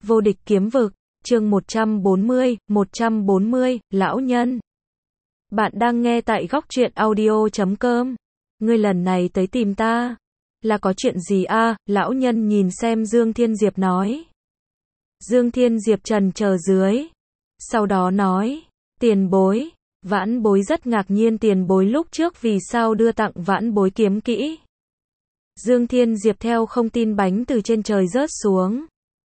Vô địch kiếm vực, chương 140, lão nhân. Bạn đang nghe tại góc truyện audio.com. Ngươi lần này tới tìm ta, là có chuyện gì a? Lão nhân nhìn xem Dương Thiên Diệp nói. Dương Thiên Diệp trần chờ dưới, sau đó nói, tiền bối. Vãn bối rất ngạc nhiên tiền bối lúc trước vì sao đưa tặng vãn bối kiếm kỹ. Dương Thiên Diệp theo không tin bánh từ trên trời rớt xuống.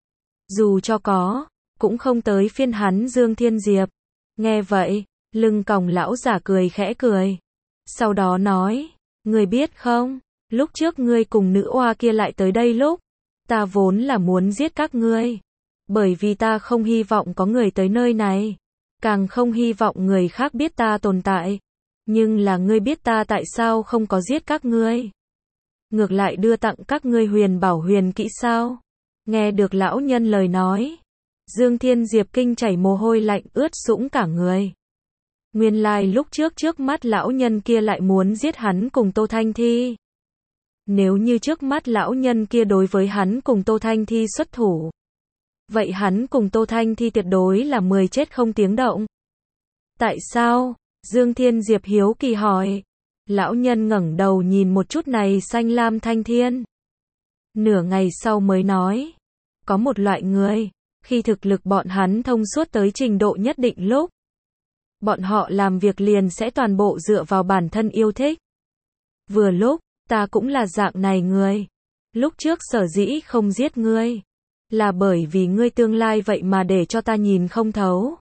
Dù cho có, cũng không tới phiên hắn Dương Thiên Diệp. Nghe vậy, lưng còng lão giả cười khẽ cười. Sau đó nói, ngươi biết không, lúc trước ngươi cùng nữ oa kia lại tới đây lúc, ta vốn là muốn giết các ngươi. Bởi vì ta không hy vọng có người tới nơi này, càng không hy vọng người khác biết ta tồn tại. Nhưng là ngươi biết ta tại sao không có giết các ngươi, ngược lại đưa tặng các ngươi huyền bảo huyền kỹ sao? Nghe được lão nhân lời nói, Dương Thiên Diệp kinh chảy mồ hôi lạnh ướt sũng cả người. Nguyên lai lúc trước mắt lão nhân kia lại muốn giết hắn cùng Tô Thanh Thi. Nếu như trước mắt lão nhân kia đối với hắn cùng Tô Thanh Thi xuất thủ, vậy hắn cùng Tô Thanh Thi tuyệt đối là 10 chết không tiếng động. Tại sao? Dương Thiên Diệp hiếu kỳ hỏi. Lão nhân ngẩng đầu nhìn một chút này xanh lam thanh thiên. Nửa ngày sau mới nói, có một loại người, khi thực lực bọn hắn thông suốt tới trình độ nhất định lúc, bọn họ làm việc liền sẽ toàn bộ dựa vào bản thân yêu thích. Vừa lúc, ta cũng là dạng này người. Lúc trước sở dĩ không giết ngươi, là bởi vì ngươi tương lai vậy mà để cho ta nhìn không thấu.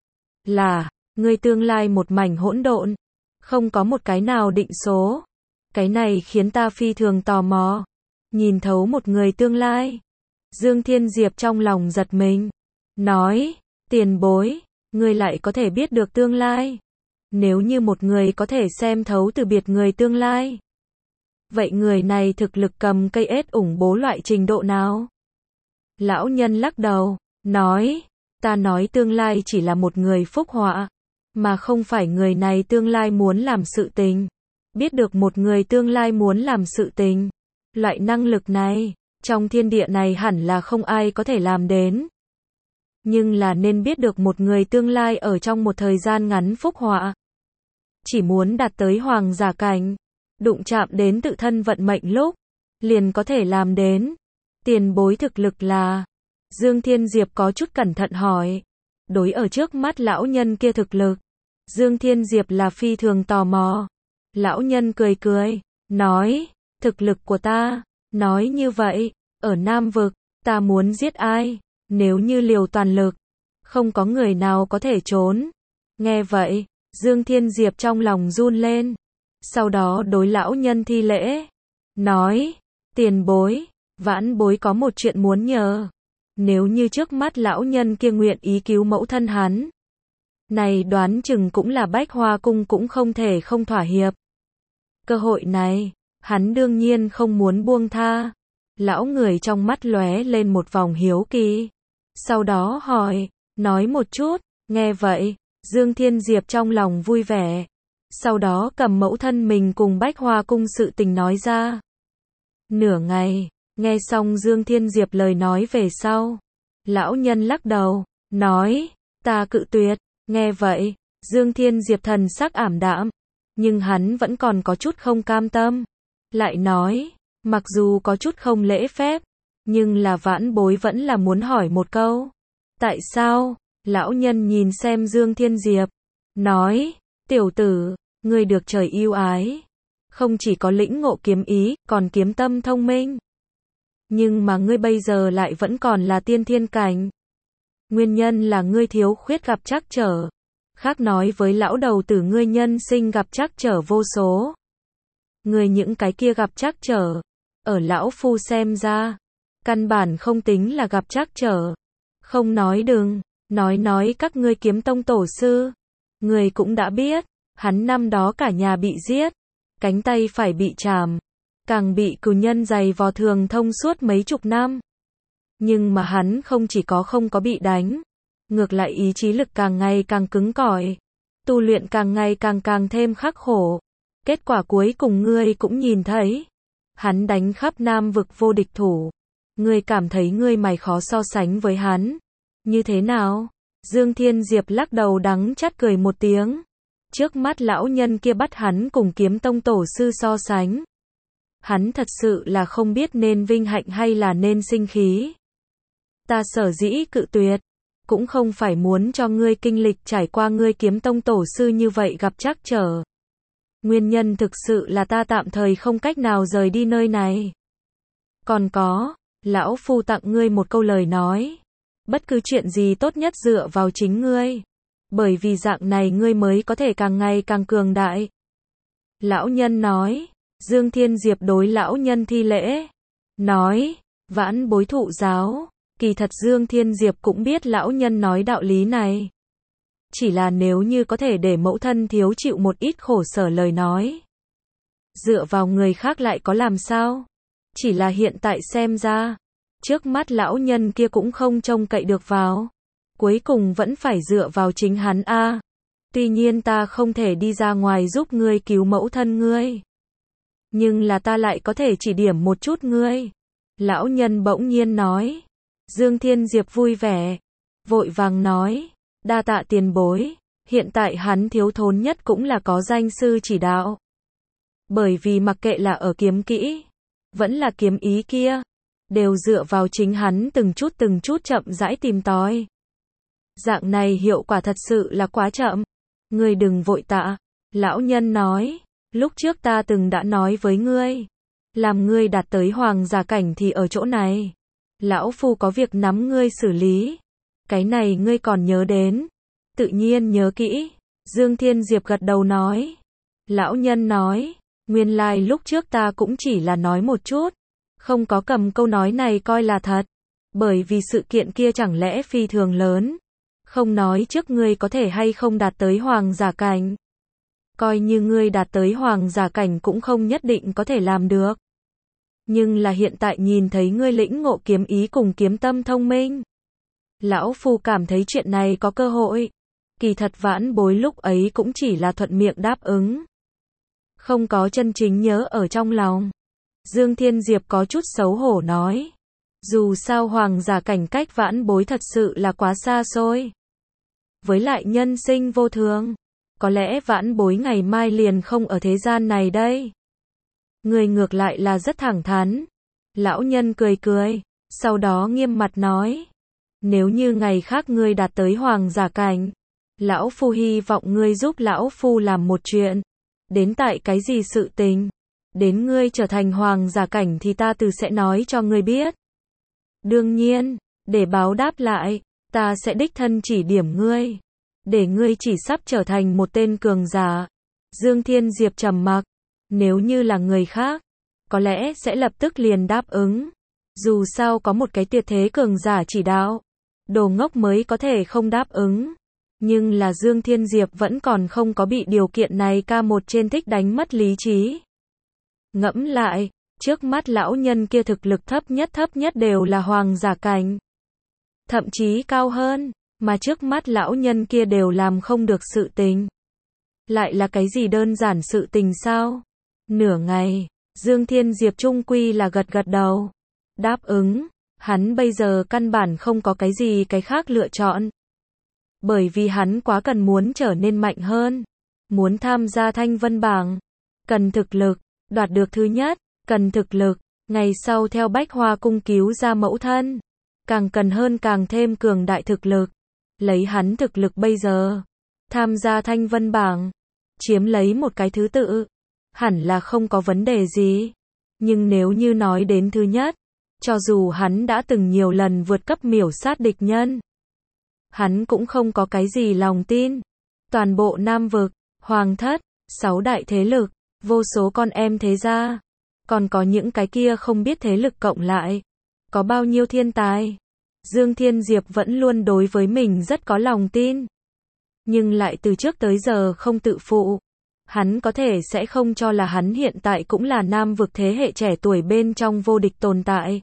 Là, ngươi tương lai một mảnh hỗn độn, không có một cái nào định số. Cái này khiến ta phi thường tò mò. Nhìn thấu một người tương lai. Dương Thiên Diệp trong lòng giật mình. Nói, tiền bối, ngươi lại có thể biết được tương lai. Nếu như một người có thể xem thấu từ biệt người tương lai, vậy người này thực lực cầm cây ết ủng bố loại trình độ nào? Lão nhân lắc đầu, nói, ta nói tương lai chỉ là một người phúc họa, mà không phải người này tương lai muốn làm sự tình. Biết được một người tương lai muốn làm sự tình, loại năng lực này, trong thiên địa này hẳn là không ai có thể làm đến. Nhưng là nên biết được một người tương lai ở trong một thời gian ngắn phúc họa. Chỉ muốn đạt tới hoàng giả cảnh, đụng chạm đến tự thân vận mệnh lúc, liền có thể làm đến. Tiền bối thực lực là? Dương Thiên Diệp có chút cẩn thận hỏi. Đối ở trước mắt lão nhân kia thực lực, Dương Thiên Diệp là phi thường tò mò. Lão nhân cười cười, nói, thực lực của ta, nói như vậy, ở Nam Vực, ta muốn giết ai, nếu như liều toàn lực, không có người nào có thể trốn. Nghe vậy, Dương Thiên Diệp trong lòng run lên, sau đó đối lão nhân thi lễ, nói, tiền bối, vãn bối có một chuyện muốn nhờ. Nếu như trước mắt lão nhân kia nguyện ý cứu mẫu thân hắn, này đoán chừng cũng là Bách Hoa Cung cũng không thể không thỏa hiệp. Cơ hội này, hắn đương nhiên không muốn buông tha. Lão người trong mắt lóe lên một vòng hiếu kỳ. Sau đó hỏi, nói một chút. Nghe vậy, Dương Thiên Diệp trong lòng vui vẻ. Sau đó cầm mẫu thân mình cùng Bách Hoa Cung sự tình nói ra. Nửa ngày, nghe xong Dương Thiên Diệp lời nói về sau, lão nhân lắc đầu, nói, ta cự tuyệt. Nghe vậy, Dương Thiên Diệp thần sắc ảm đạm, nhưng hắn vẫn còn có chút không cam tâm. Lại nói, mặc dù có chút không lễ phép, nhưng là vãn bối vẫn là muốn hỏi một câu. Tại sao? Lão nhân nhìn xem Dương Thiên Diệp, nói, tiểu tử, ngươi được trời yêu ái, không chỉ có lĩnh ngộ kiếm ý, còn kiếm tâm thông minh. Nhưng mà ngươi bây giờ lại vẫn còn là tiên thiên cảnh. Nguyên nhân là ngươi thiếu khuyết gặp trắc trở. Khác nói với lão đầu tử ngươi nhân sinh gặp trắc trở vô số. Ngươi những cái kia gặp trắc trở, ở lão phu xem ra, căn bản không tính là gặp trắc trở. Không nói đừng, nói các ngươi kiếm tông tổ sư. Ngươi cũng đã biết, hắn năm đó cả nhà bị giết, cánh tay phải bị chàm, càng bị cừu nhân giày vò thường thông suốt mấy chục năm. Nhưng mà hắn không chỉ có không có bị đánh, ngược lại ý chí lực càng ngày càng cứng cỏi, tu luyện càng ngày càng thêm khắc khổ. Kết quả cuối cùng ngươi cũng nhìn thấy, hắn đánh khắp Nam Vực vô địch thủ, Ngươi cảm thấy ngươi mày khó so sánh với hắn. Như thế nào? Dương Thiên Diệp lắc đầu đắng chát cười một tiếng. Trước mắt lão nhân kia bắt hắn cùng Kiếm Tông tổ sư so sánh. Hắn thật sự là không biết nên vinh hạnh hay là nên sinh khí. Ta sở dĩ cự tuyệt, cũng không phải muốn cho ngươi kinh lịch trải qua ngươi Kiếm Tông tổ sư như vậy gặp trắc trở. Nguyên nhân thực sự là ta tạm thời không cách nào rời đi nơi này. Còn có, lão phu tặng ngươi một câu lời nói. Bất cứ chuyện gì tốt nhất dựa vào chính ngươi. Bởi vì dạng này ngươi mới có thể càng ngày càng cường đại. Lão nhân nói. Dương Thiên Diệp đối lão nhân thi lễ. Nói, vãn bối thụ giáo. Kỳ thật Dương Thiên Diệp cũng biết lão nhân nói đạo lý này. Chỉ là nếu như có thể để mẫu thân thiếu chịu một ít khổ sở lời nói. Dựa vào người khác lại có làm sao? Chỉ là hiện tại xem ra, trước mắt lão nhân kia cũng không trông cậy được vào. Cuối cùng vẫn phải dựa vào chính hắn a. Tuy nhiên ta không thể đi ra ngoài giúp ngươi cứu mẫu thân ngươi. Nhưng là ta lại có thể chỉ điểm một chút ngươi. Lão nhân bỗng nhiên nói. Dương Thiên Diệp vui vẻ. Vội vàng nói. Đa tạ tiền bối. Hiện tại hắn thiếu thốn nhất cũng là có danh sư chỉ đạo. Bởi vì mặc kệ là ở kiếm kỹ, vẫn là kiếm ý kia, đều dựa vào chính hắn từng chút chậm rãi tìm tòi. Dạng này hiệu quả thật sự là quá chậm. Ngươi đừng vội tạ. Lão nhân nói. Lúc trước ta từng đã nói với ngươi. Làm ngươi đạt tới hoàng giả cảnh thì ở chỗ này. Lão phu có việc nắm ngươi xử lý. Cái này ngươi còn nhớ đến. Tự nhiên nhớ kỹ. Dương Thiên Diệp gật đầu nói. Lão nhân nói. Nguyên lai lúc trước ta cũng chỉ là nói một chút. Không có cầm câu nói này coi là thật. Bởi vì sự kiện kia chẳng lẽ phi thường lớn. Không nói trước ngươi có thể hay không đạt tới hoàng giả cảnh. Coi như ngươi đạt tới hoàng giả cảnh cũng không nhất định có thể làm được. Nhưng là hiện tại nhìn thấy ngươi lĩnh ngộ kiếm ý cùng kiếm tâm thông minh. Lão phu cảm thấy chuyện này có cơ hội. Kỳ thật vãn bối lúc ấy cũng chỉ là thuận miệng đáp ứng. Không có chân chính nhớ ở trong lòng. Dương Thiên Diệp có chút xấu hổ nói. Dù sao hoàng giả cảnh cách vãn bối thật sự là quá xa xôi. Với lại nhân sinh vô thường. Có lẽ vãn bối ngày mai liền không ở thế gian này đây. Người ngược lại là rất thẳng thắn. Lão nhân cười cười. Sau đó nghiêm mặt nói. Nếu như ngày khác ngươi đạt tới hoàng giả cảnh. Lão phu hy vọng ngươi giúp lão phu làm một chuyện. Đến tại cái gì sự tình. Đến ngươi trở thành hoàng giả cảnh thì ta từ sẽ nói cho ngươi biết. Đương nhiên, để báo đáp lại, ta sẽ đích thân chỉ điểm ngươi. Để ngươi chỉ sắp trở thành một tên cường giả. Dương Thiên Diệp trầm mặc. Nếu như là người khác, có lẽ sẽ lập tức liền đáp ứng. Dù sao có một cái tuyệt thế cường giả chỉ đạo. Đồ ngốc mới có thể không đáp ứng. Nhưng là Dương Thiên Diệp vẫn còn không có bị điều kiện này ca một trên thích đánh mất lý trí. Ngẫm lại, trước mắt lão nhân kia thực lực thấp nhất đều là hoàng giả cảnh. Thậm chí cao hơn, mà trước mắt lão nhân kia đều làm không được sự tình. Lại là cái gì đơn giản sự tình sao? Nửa ngày, Dương Thiên Diệp chung quy là gật đầu. Đáp ứng, hắn bây giờ căn bản không có cái gì cái khác lựa chọn. Bởi vì hắn quá cần muốn trở nên mạnh hơn. Muốn tham gia thanh vân bảng. Cần thực lực, đoạt được thứ nhất, cần thực lực, ngày sau theo Bách Hoa cung cứu ra mẫu thân. Càng cần hơn càng thêm cường đại thực lực. Lấy hắn thực lực bây giờ, tham gia thanh vân bảng, chiếm lấy một cái thứ tự, hẳn là không có vấn đề gì. Nhưng nếu như nói đến thứ nhất, cho dù hắn đã từng nhiều lần vượt cấp miểu sát địch nhân, hắn cũng không có cái gì lòng tin. Toàn bộ Nam vực, Hoàng thất, 6 đại thế lực, vô số con em thế gia, còn có những cái kia không biết thế lực cộng lại, có bao nhiêu thiên tài. Dương Thiên Diệp vẫn luôn đối với mình rất có lòng tin. Nhưng lại từ trước tới giờ không tự phụ. Hắn có thể sẽ không cho là hắn hiện tại cũng là Nam vực thế hệ trẻ tuổi bên trong vô địch tồn tại.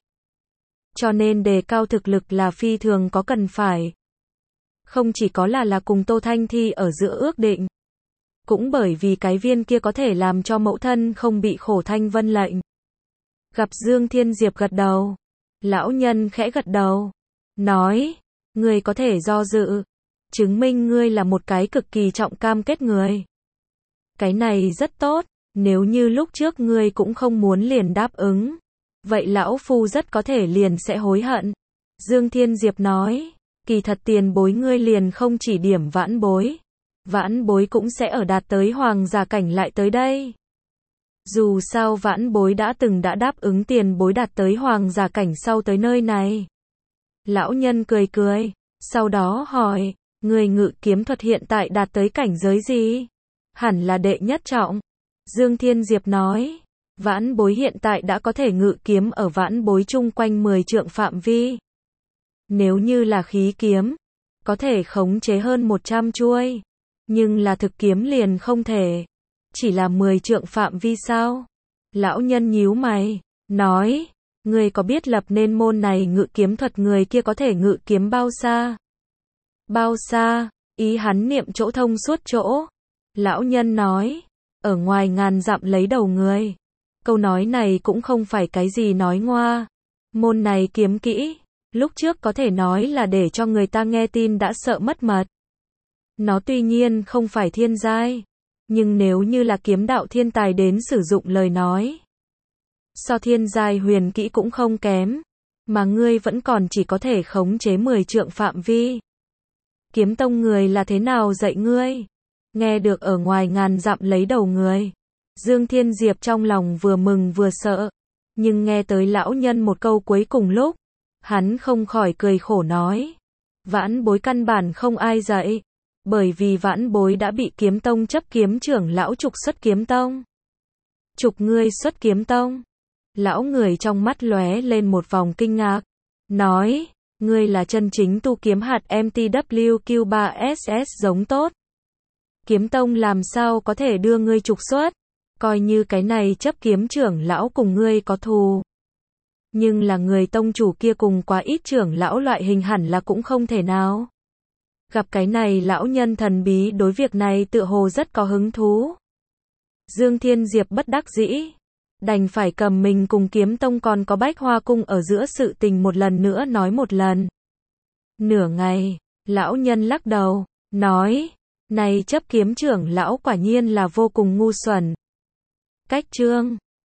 Cho nên đề cao thực lực là phi thường có cần phải. Không chỉ có là cùng Tô Thanh Thi ở giữa ước định. Cũng bởi vì cái viên kia có thể làm cho mẫu thân không bị khổ thanh vân lệnh. Gặp Dương Thiên Diệp gật đầu. Lão nhân khẽ gật đầu. Nói, ngươi có thể do dự. Chứng minh ngươi là một cái cực kỳ trọng cam kết người. Cái này rất tốt. Nếu như lúc trước ngươi cũng không muốn liền đáp ứng. Vậy lão phu rất có thể liền sẽ hối hận. Dương Thiên Diệp nói. Kỳ thật tiền bối ngươi liền không chỉ điểm vãn bối. Vãn bối cũng sẽ ở đạt tới hoàng giả cảnh lại tới đây. Dù sao vãn bối đã đáp ứng tiền bối đạt tới hoàng giả cảnh sau tới nơi này. Lão nhân cười cười. Sau đó hỏi. Người ngự kiếm thuật hiện tại đạt tới cảnh giới gì? Hẳn là đệ nhất trọng. Dương Thiên Diệp nói. Vãn bối hiện tại đã có thể ngự kiếm ở vãn bối chung quanh 10 trượng phạm vi. Nếu như là khí kiếm, có thể khống chế hơn 100 chuôi. Nhưng là thực kiếm liền không thể. Chỉ là 10 trượng phạm vi sao? Lão nhân nhíu mày, nói. Người có biết lập nên môn này ngự kiếm thuật người kia có thể ngự kiếm bao xa? Bao xa? Ý hắn niệm chỗ thông suốt chỗ. Lão nhân nói. Ở ngoài ngàn dặm lấy đầu người. Câu nói này cũng không phải cái gì nói ngoa. Môn này kiếm kỹ. Lúc trước có thể nói là để cho người ta nghe tin đã sợ mất mật. Nó tuy nhiên không phải thiên giai. Nhưng nếu như là kiếm đạo thiên tài đến sử dụng lời nói. So thiên giai huyền kỹ cũng không kém. Mà ngươi vẫn còn chỉ có thể khống chế 10 trượng phạm vi. Kiếm tông người là thế nào dạy ngươi? Nghe được ở ngoài ngàn dặm lấy đầu người. Dương Thiên Diệp trong lòng vừa mừng vừa sợ. Nhưng nghe tới lão nhân một câu cuối cùng lúc. Hắn không khỏi cười khổ nói. Vãn bối căn bản không ai dạy. Bởi vì vãn bối đã bị kiếm tông chấp kiếm trưởng lão trục xuất kiếm tông. Trục ngươi xuất kiếm tông. Lão người trong mắt lóe lên một vòng kinh ngạc. Nói, ngươi là chân chính tu kiếm hạt MTWQ3SS giống tốt. Kiếm tông làm sao có thể đưa ngươi trục xuất. Coi như cái này chấp kiếm trưởng lão cùng ngươi có thù. Nhưng là người tông chủ kia cùng quá ít trưởng lão loại hình hẳn là cũng không thể nào. Gặp cái này lão nhân thần bí đối việc này tựa hồ rất có hứng thú. Dương Thiên Diệp bất đắc dĩ. Đành phải cầm mình cùng kiếm tông còn có Bách Hoa Cung ở giữa sự tình một lần nữa nói một lần. Nửa ngày, lão nhân lắc đầu, nói, này chấp kiếm trưởng lão quả nhiên là vô cùng ngu xuẩn. Cách chương